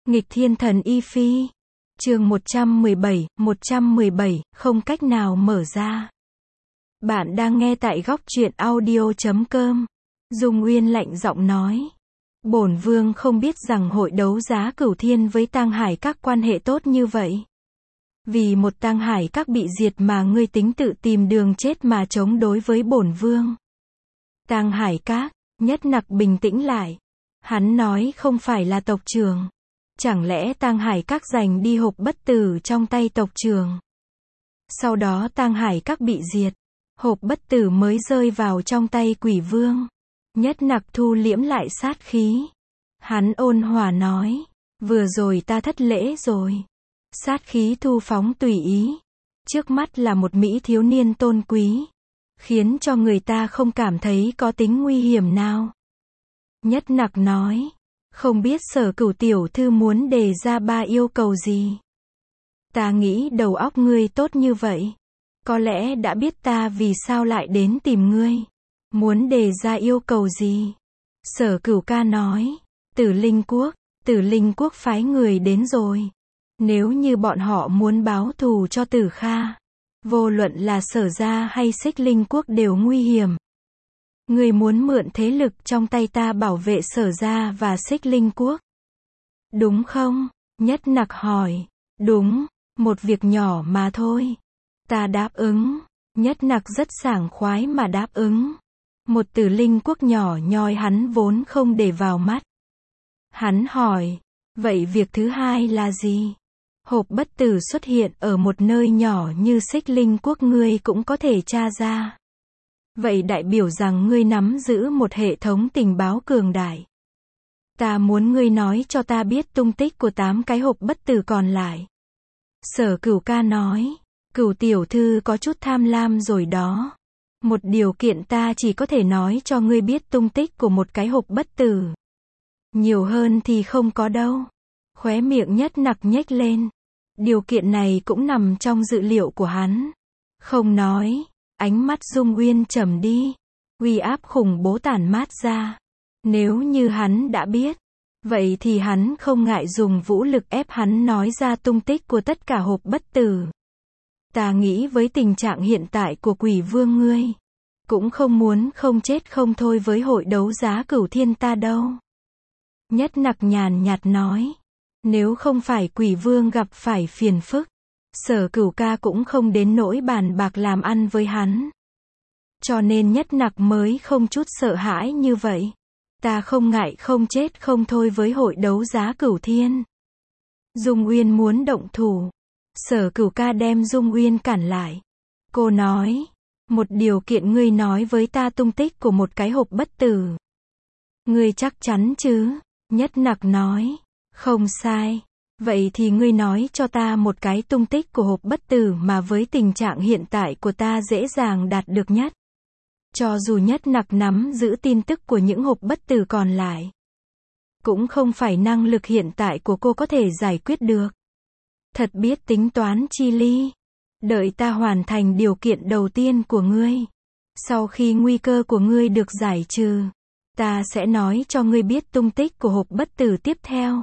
Nghịch thiên thần y phi. Chương 117, không cách nào mở ra. Bạn đang nghe tại góc truyện audio.com. Dung Uyên lạnh giọng nói. Bổn vương không biết rằng hội đấu giá Cửu Thiên với Tang Hải Các quan hệ tốt như vậy. Vì một Tang Hải Các bị diệt mà ngươi tính tự tìm đường chết mà chống đối với bổn vương. Tang Hải Các, Nhất Nặc bình tĩnh lại. Hắn nói không phải là tộc trưởng. Chẳng lẽ Tang Hải Các giành đi hộp bất tử trong tay tộc trưởng? Sau đó Tang Hải Các bị diệt, hộp bất tử mới rơi vào trong tay Quỷ Vương. Nhất Nặc thu liễm lại sát khí. Hắn ôn hòa nói, vừa rồi ta thất lễ rồi. Sát khí thu phóng tùy ý. Trước mắt là một mỹ thiếu niên tôn quý, khiến cho người ta không cảm thấy có tính nguy hiểm nào. Nhất Nặc nói, không biết Sở Cửu tiểu thư muốn đề ra 3 yêu cầu gì. Ta nghĩ đầu óc ngươi tốt như vậy, có lẽ đã biết ta vì sao lại đến tìm ngươi. Muốn đề ra yêu cầu gì? Sở Cửu ca nói, Tử Linh Quốc phái người đến rồi. Nếu như bọn họ muốn báo thù cho Tử Kha, vô luận là Sở gia hay Xích Linh Quốc đều nguy hiểm. Ngươi muốn mượn thế lực trong tay ta bảo vệ Sở gia và Xích Linh Quốc, đúng không? Nhất Nặc hỏi. Đúng, một việc nhỏ mà thôi. Ta đáp ứng. Nhất Nặc rất sảng khoái mà đáp ứng. Một Tử Linh Quốc nhỏ nhoi hắn vốn không để vào mắt. Hắn hỏi, vậy việc thứ hai là gì? Hộp bất tử xuất hiện ở một nơi nhỏ như Xích Linh Quốc ngươi cũng có thể tra ra. Vậy đại biểu rằng ngươi nắm giữ một hệ thống tình báo cường đại. Ta muốn ngươi nói cho ta biết tung tích của 8 cái hộp bất tử còn lại. Sở Cửu ca nói, Cửu tiểu thư có chút tham lam rồi đó. Một điều kiện ta chỉ có thể nói cho ngươi biết tung tích của một cái hộp bất tử. Nhiều hơn thì không có đâu. Khóe miệng Nhất Nặc nhếch lên. Điều kiện này cũng nằm trong dự liệu của hắn. Không nói. Ánh mắt Dung Uyên trầm đi. Uy áp khủng bố tản mát ra. Nếu như hắn đã biết, vậy thì hắn không ngại dùng vũ lực ép hắn nói ra tung tích của tất cả hộp bất tử. Ta nghĩ với tình trạng hiện tại của Quỷ Vương ngươi, cũng không muốn không chết không thôi với hội đấu giá Cửu Thiên ta đâu. Nhất Nặc nhàn nhạt nói, nếu không phải Quỷ Vương gặp phải phiền phức, Sở Cửu ca cũng không đến nỗi bàn bạc làm ăn với hắn. Cho nên Nhất Nặc mới không chút sợ hãi như vậy. Ta không ngại không chết không thôi với hội đấu giá Cửu Thiên. Dung Uyên muốn động thủ. Sở Cửu ca đem Dung Uyên cản lại. Cô nói, một điều kiện ngươi nói với ta tung tích của một cái hộp bất tử. Ngươi chắc chắn chứ? Nhất Nặc nói, không sai. Vậy thì ngươi nói cho ta một cái tung tích của hộp bất tử mà với tình trạng hiện tại của ta dễ dàng đạt được nhất. Cho dù Nhất Nặc nắm giữ tin tức của những hộp bất tử còn lại, cũng không phải năng lực hiện tại của cô có thể giải quyết được. Thật biết tính toán chi ly. Đợi ta hoàn thành điều kiện đầu tiên của ngươi. Sau khi nguy cơ của ngươi được giải trừ, ta sẽ nói cho ngươi biết tung tích của hộp bất tử tiếp theo.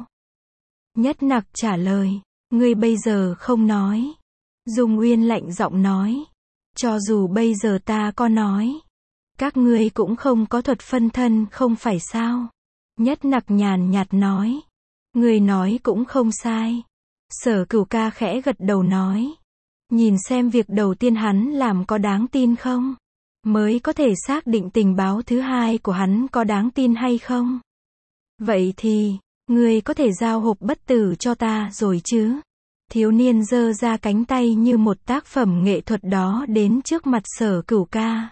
Nhất Nặc trả lời, ngươi bây giờ không nói. Dung Uyên lạnh giọng nói, cho dù bây giờ ta có nói, các ngươi cũng không có thuật phân thân không phải sao? Nhất Nặc nhàn nhạt nói, ngươi nói cũng không sai. Sở Cửu ca khẽ gật đầu nói, nhìn xem việc đầu tiên hắn làm có đáng tin không, mới có thể xác định tình báo thứ hai của hắn có đáng tin hay không. Vậy thì, ngươi có thể giao hộp bất tử cho ta rồi chứ? Thiếu niên giơ ra cánh tay như một tác phẩm nghệ thuật đó đến trước mặt Sở Cửu ca.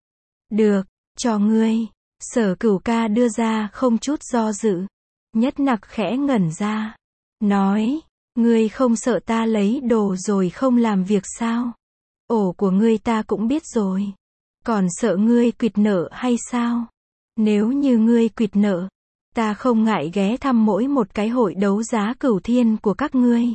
Được, cho ngươi. Sở Cửu ca đưa ra không chút do dự. Nhất Nặc khẽ ngẩn ra. Nói, ngươi không sợ ta lấy đồ rồi không làm việc sao? Ổ của ngươi ta cũng biết rồi. Còn sợ ngươi quỵt nợ hay sao? Nếu như ngươi quỵt nợ, ta không ngại ghé thăm mỗi một cái hội đấu giá Cửu Thiên của các ngươi.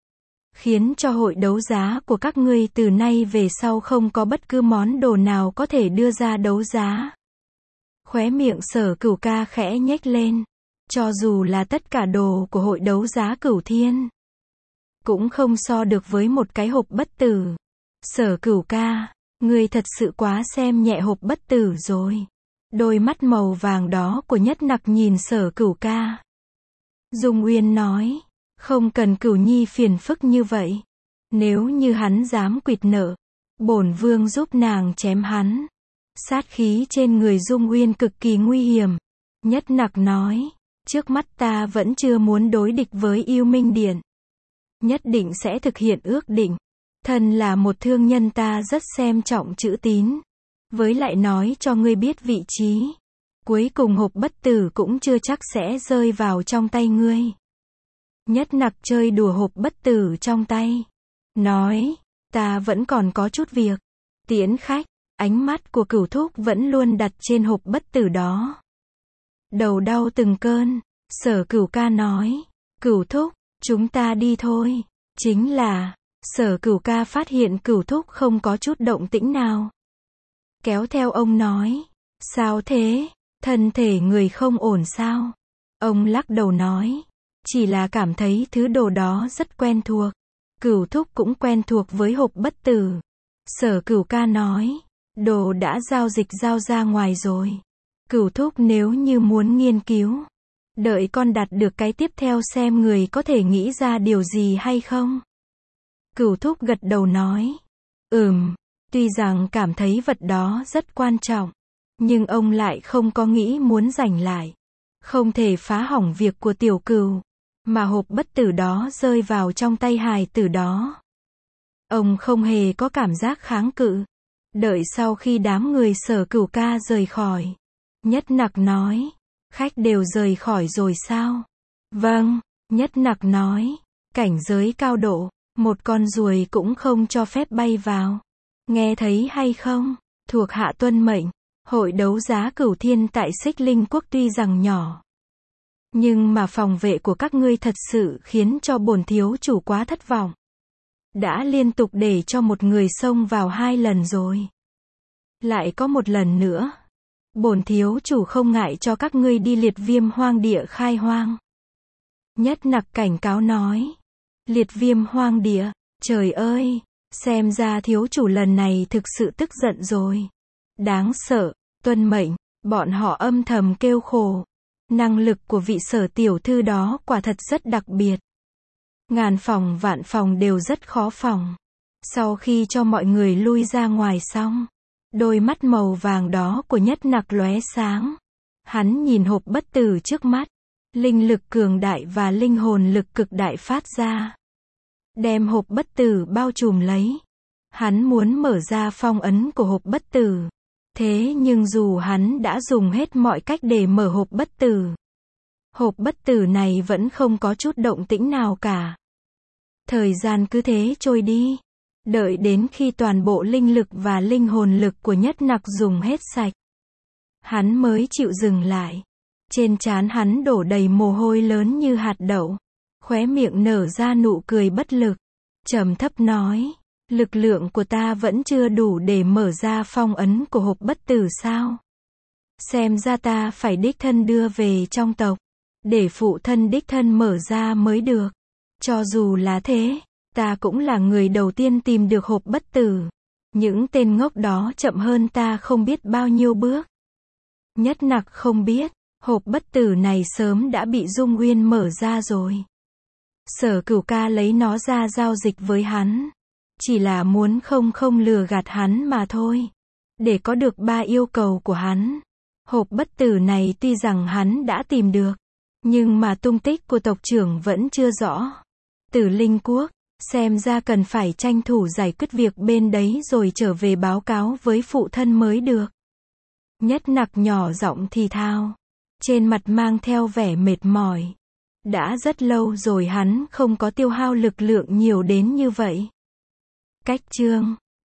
Khiến cho hội đấu giá của các ngươi từ nay về sau không có bất cứ món đồ nào có thể đưa ra đấu giá. Khóe miệng Sở Cửu ca khẽ nhếch lên. Cho dù là tất cả đồ của hội đấu giá Cửu Thiên, cũng không so được với một cái hộp bất tử. Sở Cửu ca, ngươi thật sự quá xem nhẹ hộp bất tử rồi. Đôi mắt màu vàng đó của Nhất Nặc nhìn Sở Cửu ca. Dung Uyên nói, không cần Cửu nhi phiền phức như vậy. Nếu như hắn dám quỵt nợ, bổn vương giúp nàng chém hắn. Sát khí trên người Dung Uyên cực kỳ nguy hiểm. Nhất Nặc nói, trước mắt ta vẫn chưa muốn đối địch với Yêu Minh Điện. Nhất định sẽ thực hiện ước định. Thân là một thương nhân ta rất xem trọng chữ tín. Với lại nói cho ngươi biết vị trí. Cuối cùng hộp bất tử cũng chưa chắc sẽ rơi vào trong tay ngươi. Nhất Nặc chơi đùa hộp bất tử trong tay. Nói, ta vẫn còn có chút việc. Tiễn khách, ánh mắt của Cửu thúc vẫn luôn đặt trên hộp bất tử đó. Đầu đau từng cơn, Sở Cửu ca nói, Cửu thúc, chúng ta đi thôi. Chính là, Sở Cửu ca phát hiện Cửu thúc không có chút động tĩnh nào. Kéo theo ông nói, sao thế, thân thể người không ổn sao? Ông lắc đầu nói, chỉ là cảm thấy thứ đồ đó rất quen thuộc. Cửu thúc cũng quen thuộc với hộp bất tử. Sở Cửu ca nói, đồ đã giao dịch giao ra ngoài rồi. Cửu thúc nếu như muốn nghiên cứu, đợi con đạt được cái tiếp theo xem người có thể nghĩ ra điều gì hay không. Cửu thúc gật đầu nói, tuy rằng cảm thấy vật đó rất quan trọng, nhưng ông lại không có nghĩ muốn giành lại. Không thể phá hỏng việc của tiểu Cửu, mà hộp bất tử đó rơi vào trong tay hài tử đó. Ông không hề có cảm giác kháng cự. Đợi sau khi đám người Sở Cửu ca rời khỏi, Nhất Nặc nói, khách đều rời khỏi rồi sao? Vâng, Nhất Nặc nói, cảnh giới cao độ, một con ruồi cũng không cho phép bay vào. Nghe thấy hay không? Thuộc hạ tuân mệnh. Hội đấu giá Cửu Thiên tại Xích Linh Quốc tuy rằng nhỏ, nhưng mà phòng vệ của các ngươi thật sự khiến cho bổn thiếu chủ quá thất vọng. Đã liên tục để cho một người xông vào 2 lần rồi. Lại có một lần nữa. Bổn thiếu chủ không ngại cho các ngươi đi Liệt Viêm hoang địa khai hoang. Nhất Nặc cảnh cáo nói. Liệt Viêm hoang địa, trời ơi, xem ra thiếu chủ lần này thực sự tức giận rồi. Đáng sợ, tuân mệnh, bọn họ âm thầm kêu khổ. Năng lực của vị Sở tiểu thư đó quả thật rất đặc biệt. Ngàn phòng vạn phòng đều rất khó phòng. Sau khi cho mọi người lui ra ngoài xong, đôi mắt màu vàng đó của Nhất Nặc lóe sáng. Hắn nhìn hộp bất tử trước mắt. Linh lực cường đại và linh hồn lực cực đại phát ra. Đem hộp bất tử bao trùm lấy. Hắn muốn mở ra phong ấn của hộp bất tử. Thế nhưng dù hắn đã dùng hết mọi cách để mở hộp bất tử, hộp bất tử này vẫn không có chút động tĩnh nào cả. Thời gian cứ thế trôi đi. Đợi đến khi toàn bộ linh lực và linh hồn lực của Nhất Nặc dùng hết sạch, hắn mới chịu dừng lại. Trên trán hắn đổ đầy mồ hôi lớn như hạt đậu. Khóe miệng nở ra nụ cười bất lực. Trầm thấp nói, lực lượng của ta vẫn chưa đủ để mở ra phong ấn của hộp bất tử sao? Xem ra ta phải đích thân đưa về trong tộc, để phụ thân đích thân mở ra mới được. Cho dù là thế, ta cũng là người đầu tiên tìm được hộp bất tử. Những tên ngốc đó chậm hơn ta không biết bao nhiêu bước. Nhất Nặc không biết, hộp bất tử này sớm đã bị Dung Uyên mở ra rồi. Sở Cửu ca lấy nó ra giao dịch với hắn. Chỉ là muốn không lừa gạt hắn mà thôi. Để có được 3 yêu cầu của hắn. Hộp bất tử này tuy rằng hắn đã tìm được, nhưng mà tung tích của tộc trưởng vẫn chưa rõ. Tử Linh Quốc, xem ra cần phải tranh thủ giải quyết việc bên đấy rồi trở về báo cáo với phụ thân mới được. Nhất Nặc nhỏ giọng thì thào. Trên mặt mang theo vẻ mệt mỏi. Đã rất lâu rồi hắn không có tiêu hao lực lượng nhiều đến như vậy. Cách chương